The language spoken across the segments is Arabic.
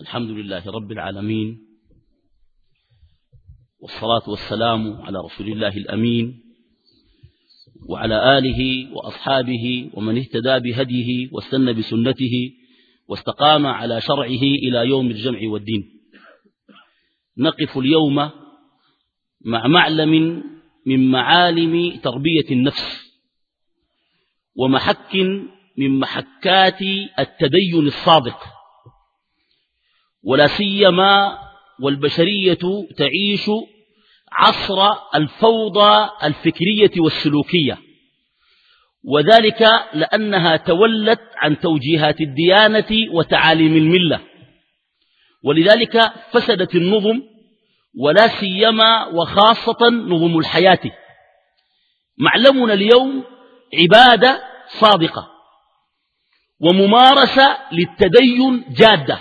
الحمد لله رب العالمين، والصلاة والسلام على رسول الله الأمين وعلى آله وأصحابه ومن اهتدى بهديه واستنى بسنته واستقام على شرعه إلى يوم الجمع والدين. نقف اليوم مع معلم من معالم تربية النفس ومحك من محكات التدين الصادق، ولا سيما والبشرية تعيش عصر الفوضى الفكرية والسلوكية، وذلك لأنها تولت عن توجيهات الديانة وتعاليم الملة، ولذلك فسدت النظم، ولا سيما وخاصة نظم الحياة. معلمنا اليوم عبادة صادقة وممارسة للتدين جادة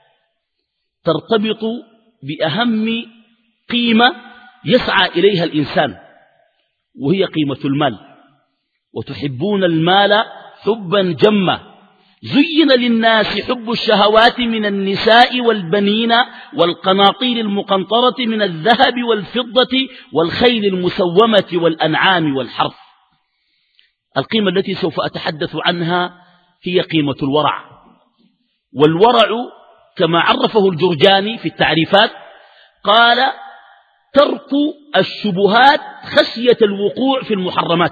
ترتبط بأهم قيمة يسعى إليها الإنسان، وهي قيمة المال. وتحبون المال حبا جما زين للناس حب الشهوات من النساء والبنين والقناطير المقنطرة من الذهب والفضة والخيل المسومة والأنعام والحرث. القيمة التي سوف أتحدث عنها هي قيمة الورع. والورع كما عرفه الجرجاني في التعريفات قال: ترك الشبهات خشية الوقوع في المحرمات.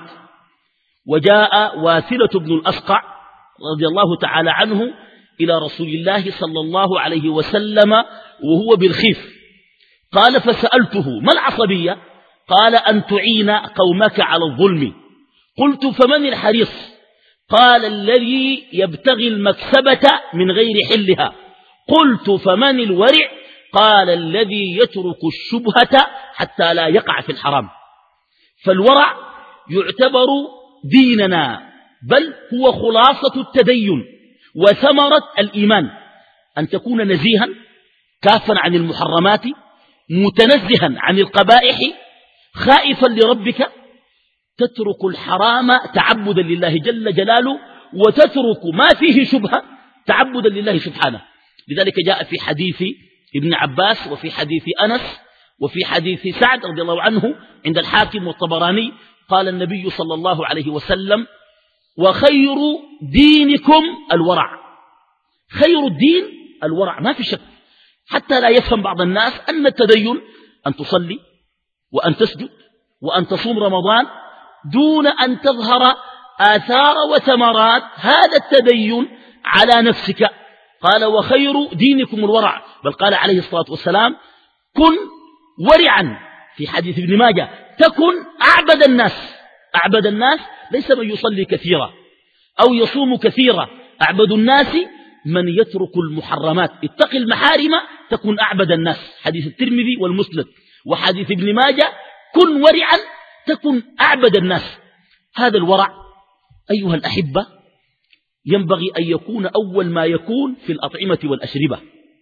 وجاء واثلة بن الأسقع رضي الله تعالى عنه إلى رسول الله صلى الله عليه وسلم وهو بالخيف، قال: فسألته: ما العصبية؟ قال: أن تعين قومك على الظلم. قلت: فمن الحريص؟ قال: الذي يبتغي المكسبة من غير حلها. قلت: فمن الورع؟ قال: الذي يترك الشبهة حتى لا يقع في الحرام. فالورع يعتبر ديننا، بل هو خلاصة التدين وثمرة الإيمان، أن تكون نزيها كافا عن المحرمات، متنزها عن القبائح، خائفا لربك، تترك الحرام تعبدا لله جل جلاله، وتترك ما فيه شبهة تعبدا لله سبحانه. لذلك جاء في حديث ابن عباس وفي حديث أنس وفي حديث سعد رضي الله عنه عند الحاكم والطبراني، قال النبي صلى الله عليه وسلم: وخير دينكم الورع. خير الدين الورع، ما في شك. حتى لا يفهم بعض الناس أن التدين أن تصلي وأن تسجد وأن تصوم رمضان دون أن تظهر آثار وثمرات هذا التدين على نفسك. قال: وخير دينكم الورع. بل قال عليه الصلاة والسلام: كن ورعا. في حديث ابن ماجه: تكن أعبد الناس. أعبد الناس ليس من يصلي كثيرا أو يصوم كثيرا، أعبد الناس من يترك المحرمات. اتق المحارم تكن أعبد الناس، حديث الترمذي والمسند. وحديث ابن ماجه: كن ورعا تكن أعبد الناس. هذا الورع أيها الأحبة ينبغي أن يكون أول ما يكون في الأطعمة والأشربة،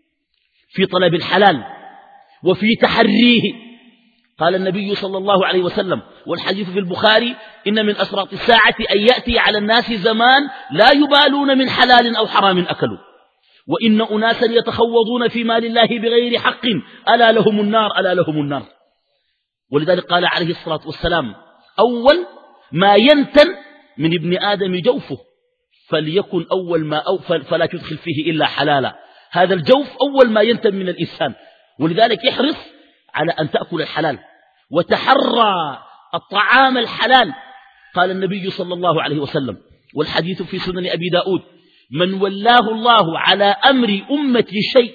في طلب الحلال وفي تحريه. قال النبي صلى الله عليه وسلم، والحديث في البخاري: إن من أشراط الساعة أن يأتي على الناس زمان لا يبالون من حلال أو حرام أكلوا، وإن أناسا يتخوضون في مال الله بغير حق، ألا لهم النار، ألا لهم النار. ولذلك قال عليه الصلاة والسلام: أول ما ينتن من ابن آدم جوفه، فليكن أول ما فلا تدخل فيه إلا حلالا. هذا الجوف أول ما ينتن من الإنسان، ولذلك احرص على أن تأكل الحلال وتحرى الطعام الحلال. قال النبي صلى الله عليه وسلم، والحديث في سنن أبي داود: من ولاه الله على أمر أمتي شيء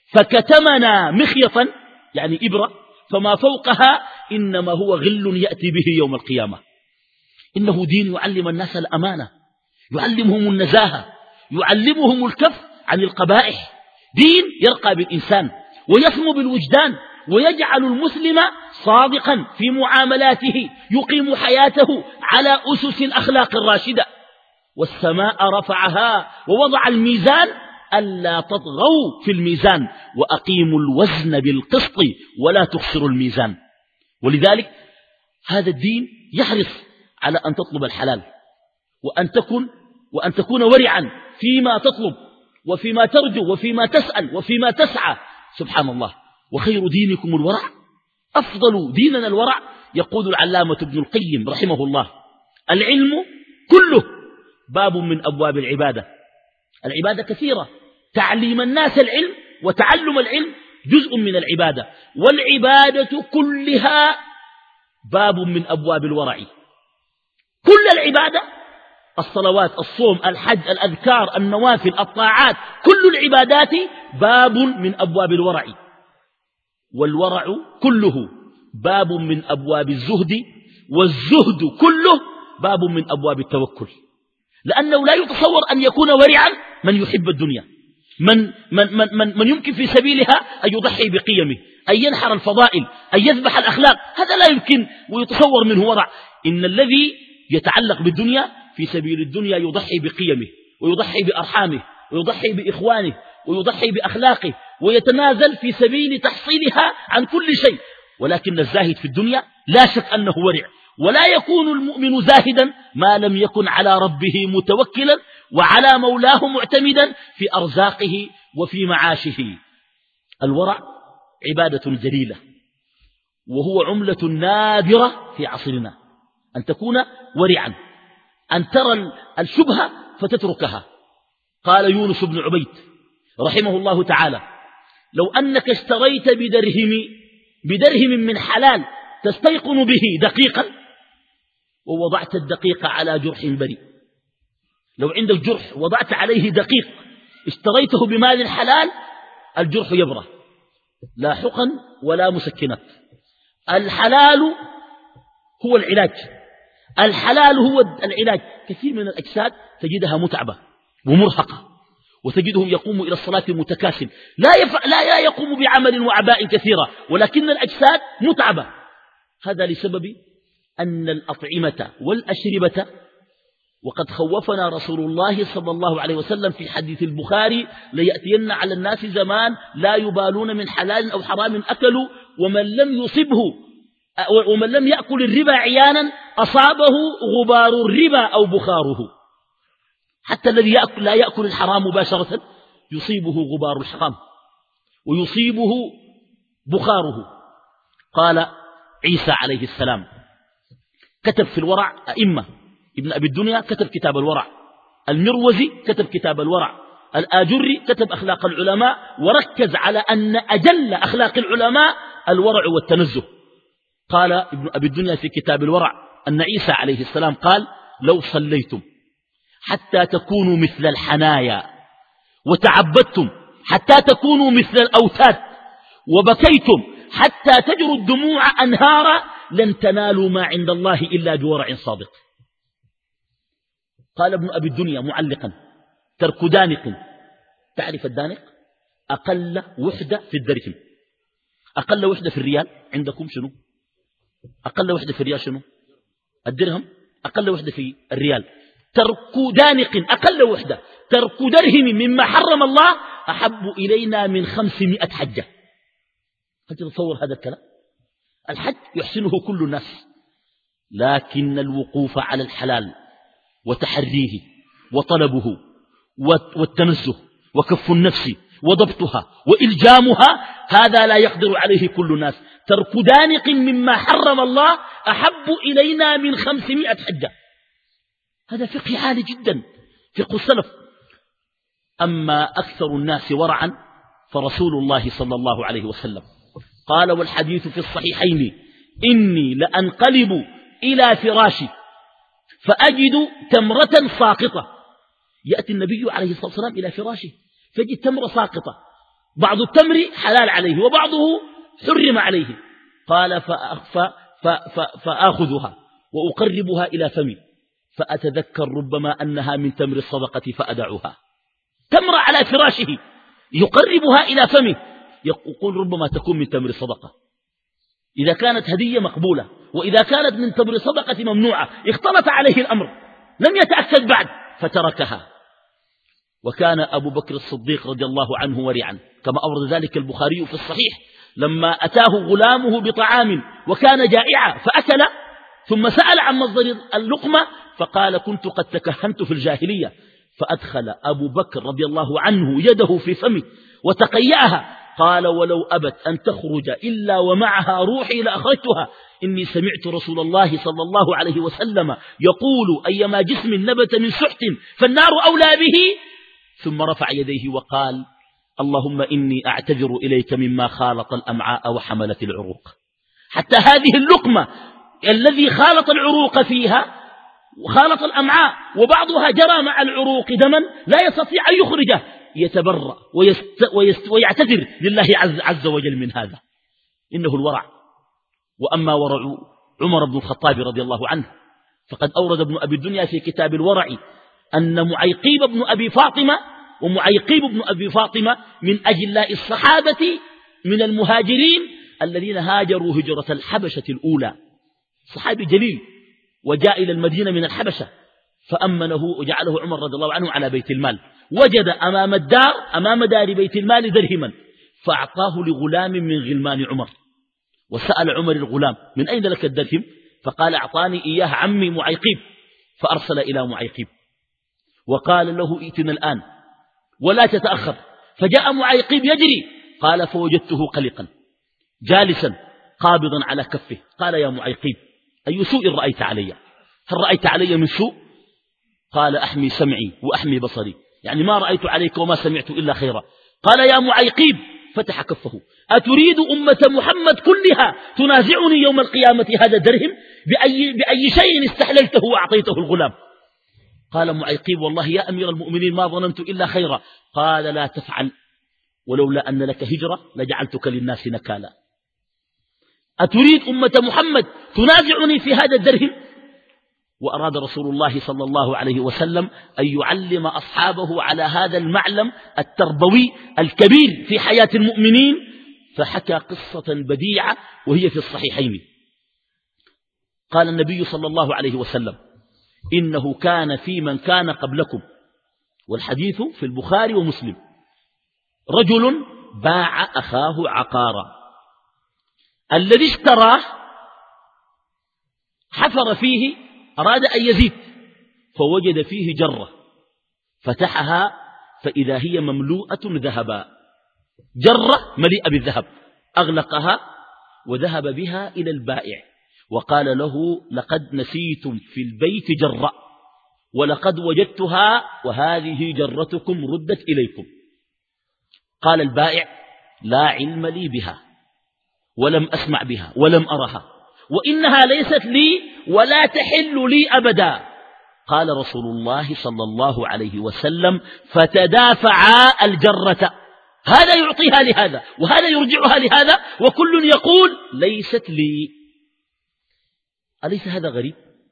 فكتمنا مخيطا، يعني إبرة، فما فوقها، إنما هو غل يأتي به يوم القيامة. إنه دين يعلم الناس الأمانة، يعلمهم النزاهة، يعلمهم الكف عن القبائح. دين يرقى بالإنسان ويسمو بالوجدان، ويجعل المسلم صادقا في معاملاته، يقيم حياته على أسس الأخلاق الراشدة. والسماء رفعها ووضع الميزان ألا تطغوا في الميزان وأقيموا الوزن بالقسط ولا تخسروا الميزان. ولذلك هذا الدين يحرص على أن تطلب الحلال وأن تكون ورعا فيما تطلب، وفيما ترجو وفيما تسأل وفيما تسعى. سبحان الله. وخير دينكم الورع، أفضل ديننا الورع. يقول العلامة ابن القيم رحمه الله: العلم كله باب من أبواب العبادة. العبادة كثيرة، تعليم الناس العلم وتعلم العلم جزء من العبادة، والعبادة كلها باب من أبواب الورع. كل العبادة، الصلوات، الصوم، الحج، الأذكار، النوافل، الطاعات، كل العبادات باب من أبواب الورع. والورع كله باب من أبواب الزهد، والزهد كله باب من أبواب التوكل. لأنه لا يتصور أن يكون ورعا من يحب الدنيا، من يمكن في سبيلها أن يضحي بقيمه، أن ينحر الفضائل، أن يذبح الأخلاق. هذا لا يمكن ويتصور منه ورع. إن الذي يتعلق بالدنيا في سبيل الدنيا يضحي بقيمه، ويضحي بأرحامه، ويضحي بإخوانه، ويضحي بأخلاقه، ويتنازل في سبيل تحصيلها عن كل شيء. ولكن الزاهد في الدنيا لا شك أنه ورع. ولا يكون المؤمن زاهدا ما لم يكن على ربه متوكلا وعلى مولاه معتمدا في أرزاقه وفي معاشه. الورع عبادة جليلة، وهو عملة نادرة في عصرنا، أن تكون ورعا، أن ترى الشبهة فتتركها. قال يونس بن عبيد رحمه الله تعالى: لو أنك اشتريت بدرهم من حلال تستيقن به دقيقا، ووضعت الدقيق على جرح بريء. لو عندك جرح وضعت عليه دقيق اشتريته بمال حلال، الجرح يبرى، لا حقن ولا مسكنات. الحلال هو العلاج، الحلال هو العلاج. كثير من الأجساد تجدها متعبة ومرهقة، وتجدهم يقوم إلى الصلاة متكاسل، لا يقوم بعمل وعباء كثيرة، ولكن الأجساد متعبة. هذا لسبب أن الأطعمة والأشربة، وقد خوفنا رسول الله صلى الله عليه وسلم في حديث البخاري: ليأتين على الناس زمان لا يبالون من حلال أو حرام أكلوا، ومن لم يأكل الربا عيانا أصابه غبار الربا أو بخاره. حتى الذي لا يأكل الحرام مباشرة يصيبه غبار الحرام ويصيبه بخاره. قال عيسى عليه السلام كتب في الورع أئمة: ابن أبي الدنيا كتب كتاب الورع، المروزي كتب كتاب الورع، الآجري كتب أخلاق العلماء، وركز على أن أجل أخلاق العلماء الورع والتنزه. قال ابن أبي الدنيا في كتاب الورع أن عيسى عليه السلام قال: لو صليتم حتى تكونوا مثل الحنايا، وتعبدتم حتى تكونوا مثل الأوتاد، وبكيتم حتى تجروا الدموع أنهارا، لن تنالوا ما عند الله إلا بورع صادق. قال ابن أبي الدنيا معلقا: ترك دانق. تعرف الدانق؟ أقل وحدة في الدرهم، أقل وحدة في الريال. عندكم شنو أقل وحدة في الريال؟ شنو الدرهم؟ أقل وحدة في الريال. ترك دانق أقل وحدة، ترك درهم مما حرم الله أحب إلينا من 500 حجة. هل تتصور هذا الكلام؟ الحج يحسنه كل الناس، لكن الوقوف على الحلال وتحريه وطلبه والتنزه وكف النفس وضبطها وإلجامها، هذا لا يقدر عليه كل الناس. ترك دانق مما حرم الله أحب إلينا من 500 حجة. هذا فقه عالي جدا، فقه السلف. أما أكثر الناس ورعا فرسول الله صلى الله عليه وسلم قال، والحديث في الصحيحين: إني لأنقلب إلى فراشي فأجد تمرة ساقطة. يأتي النبي عليه الصلاة والسلام إلى فراشه فيجد تمرة ساقطة، بعض التمر حلال عليه وبعضه حرم عليه. قال فآخذها وأقربها إلى فمي فأتذكر ربما أنها من تمر الصدقة فأدعها. تمرة على فراشه يقربها إلى فمه، يقول ربما تكون من تمر الصدقة. إذا كانت هدية مقبولة، وإذا كانت من تمر الصدقة ممنوعة. اختلط عليه الأمر، لم يتأكد بعد فتركها. وكان أبو بكر الصديق رضي الله عنه ورعا، كما أورد ذلك البخاري في الصحيح، لما أتاه غلامه بطعام وكان جائعا فأكل، ثم سأل عن مصدر اللقمة فقال: كنت قد تكهنت في الجاهلية فأدخل أبو بكر رضي الله عنه يده في فمه وتقيأها. قال ولو أبت أن تخرج إلا ومعها روحي لأخرجتها. إني سمعت رسول الله صلى الله عليه وسلم يقول أيما جسم نبت من سحت فالنار أولى به. ثم رفع يديه وقال اللهم إني أعتذر إليك مما خالط الأمعاء وحملت العروق. حتى هذه اللقمة الذي خالط العروق فيها وخالط الأمعاء وبعضها جرى مع العروق دما لا يستطيع أن يخرجه، يتبرأ ويعتذر لله عز وجل من هذا. إنه الورع. وأما ورع عمر بن الخطاب رضي الله عنه فقد أورد ابن أبي الدنيا في كتاب الورع أن معيقيب بن أبي فاطمة ومعيقيب بن أبي فاطمة من أجلاء الصحابة من المهاجرين الذين هاجروا هجرة الحبشة الأولى، صحابي جليل وجاء إلى المدينة من الحبشة فأمنه وجعله عمر رضي الله عنه على بيت المال. وجد أمام دار بيت المال درهما فأعطاه لغلام من غلمان عمر. وسأل عمر الغلام من أين لك الدرهم؟ فقال أعطاني إياه عمي معيقيب. فأرسل إلى معيقيب وقال له ائتنا الآن ولا تتأخر. فجاء معيقيب يجري. قال فوجدته قلقا جالسا قابضا على كفه. قال يا معيقيب أي سوء رأيت علي؟ هل رأيت علي من سوء؟ قال أحمي سمعي وأحمي بصري، يعني ما رأيت عليك وما سمعت إلا خيرا. قال يا معيقيب فتح كفه أتريد أمة محمد كلها تنازعني يوم القيامة هذا الدرهم؟ بأي شيء استحللته وأعطيته الغلام؟ قال معيقيب والله يا أمير المؤمنين ما ظننت إلا خيرا. قال لا تفعل ولولا أن لك هجرة لجعلتك للناس نكالا. أتريد أمة محمد تنازعني في هذا الدرهم؟ وأراد رسول الله صلى الله عليه وسلم أن يعلم أصحابه على هذا المعلم التربوي الكبير في حياة المؤمنين، فحكى قصة بديعة وهي في الصحيحين. قال النبي صلى الله عليه وسلم إنه كان في من كان قبلكم، والحديث في البخاري ومسلم، رجل باع أخاه عقارا، الذي اشتراه حفر فيه أراد أن يزيد فوجد فيه جرة فتحها فإذا هي مملوءة ذهبا، جرة مليئة بالذهب، أغلقها وذهب بها إلى البائع وقال له لقد نسيتم في البيت جرة ولقد وجدتها وهذه جرتكم ردت إليكم. قال البائع لا علم لي بها ولم أسمع بها ولم أرها وإنها ليست لي ولا تحل لي أبدا. قال رسول الله صلى الله عليه وسلم فتدافعا الجرة، هذا يعطيها لهذا وهذا يرجعها لهذا وكل يقول ليست لي. أليس هذا غريب؟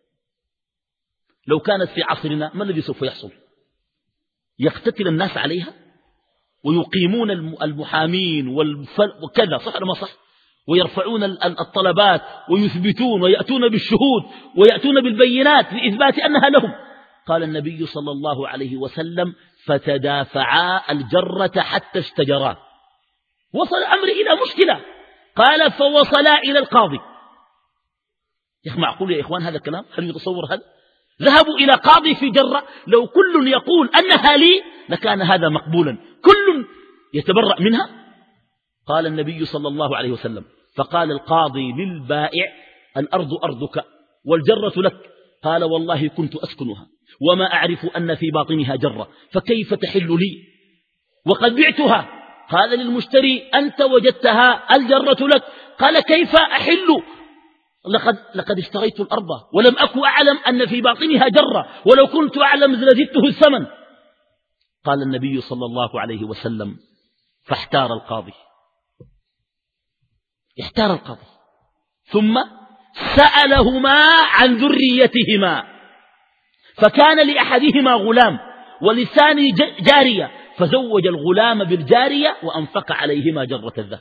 لو كانت في عصرنا ما الذي سوف يحصل؟ يقتتل الناس عليها ويقيمون المحامين وكذا، صح ولا ما صح؟ ويرفعون الطلبات ويثبتون ويأتون بالشهود ويأتون بالبينات لإثبات أنها لهم. قال النبي صلى الله عليه وسلم فتدافعا الجرة حتى اشتجرا. وصل الأمر إلى مشكلة. قال فوصلا إلى القاضي. معقول يا إخوان هذا الكلام؟ هل يتصور هذا؟ ذهبوا إلى قاضي في جرة، لو كل يقول أنها لي لكان هذا مقبولا، كل يتبرأ منها. قال النبي صلى الله عليه وسلم فقال القاضي للبائع الأرض أرضك والجرة لك. قال والله كنت أسكنها وما أعرف أن في باطنها جرة فكيف تحل لي وقد بعتها. قال للمشتري أنت وجدتها الجرة لك. قال كيف أحل لقد اشتريت الأرض ولم أكن أعلم أن في باطنها جرة ولو كنت أعلم لزدته الثمن. قال النبي صلى الله عليه وسلم فاحتار القاضي، احتار القاضي ثم سألهما عن ذريتهما، فكان لأحدهما غلام وللثاني جارية، فزوج الغلام بالجارية وأنفق عليهما جرة الذهب.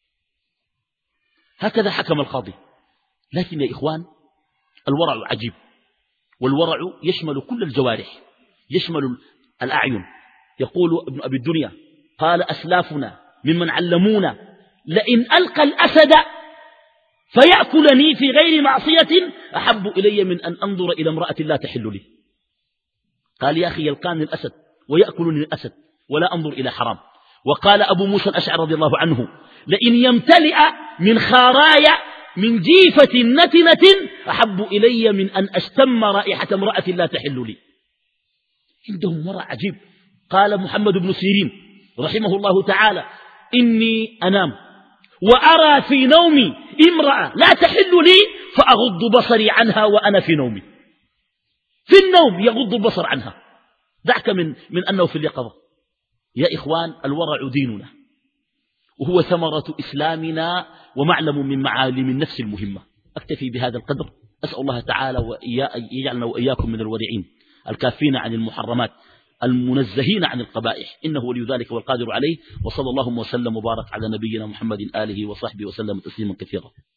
هكذا حكم القاضي. لكن يا إخوان الورع عجيب، والورع يشمل كل الجوارح، يشمل الأعين. يقول ابن أبي الدنيا قال أسلافنا ممن علمونا لئن ألقى الأسد فيأكلني في غير معصية أحب إلي من أن أنظر إلى امرأة لا تحل لي. قال يا أخي يلقاني الأسد ويأكلني الأسد ولا أنظر إلى حرام. وقال أبو موسى الأشعري رضي الله عنه لئن يمتلئ من خارايا من جيفة نتنة أحب إلي من أن أشتم رائحة امرأة لا تحل لي. عندهم ورع عجيب. قال محمد بن سيرين رحمه الله تعالى إني أنام وأرى في نومي امرأة لا تحل لي فأغض بصري عنها وأنا في نومي. في النوم يغض البصر عنها، دعك من أنه في اليقظة. يا إخوان الورع ديننا وهو ثمرة إسلامنا ومعلم من معالم النفس المهمة. أكتفي بهذا القدر. أسأل الله تعالى يجعلنا وإياكم من الورعين الكافين عن المحرمات المنزهين عن القبائح، إنه ولي ذلك والقادر عليه. وصلى الله وسلم وبارك على نبينا محمد آله وصحبه وسلم تسليما كثيرا.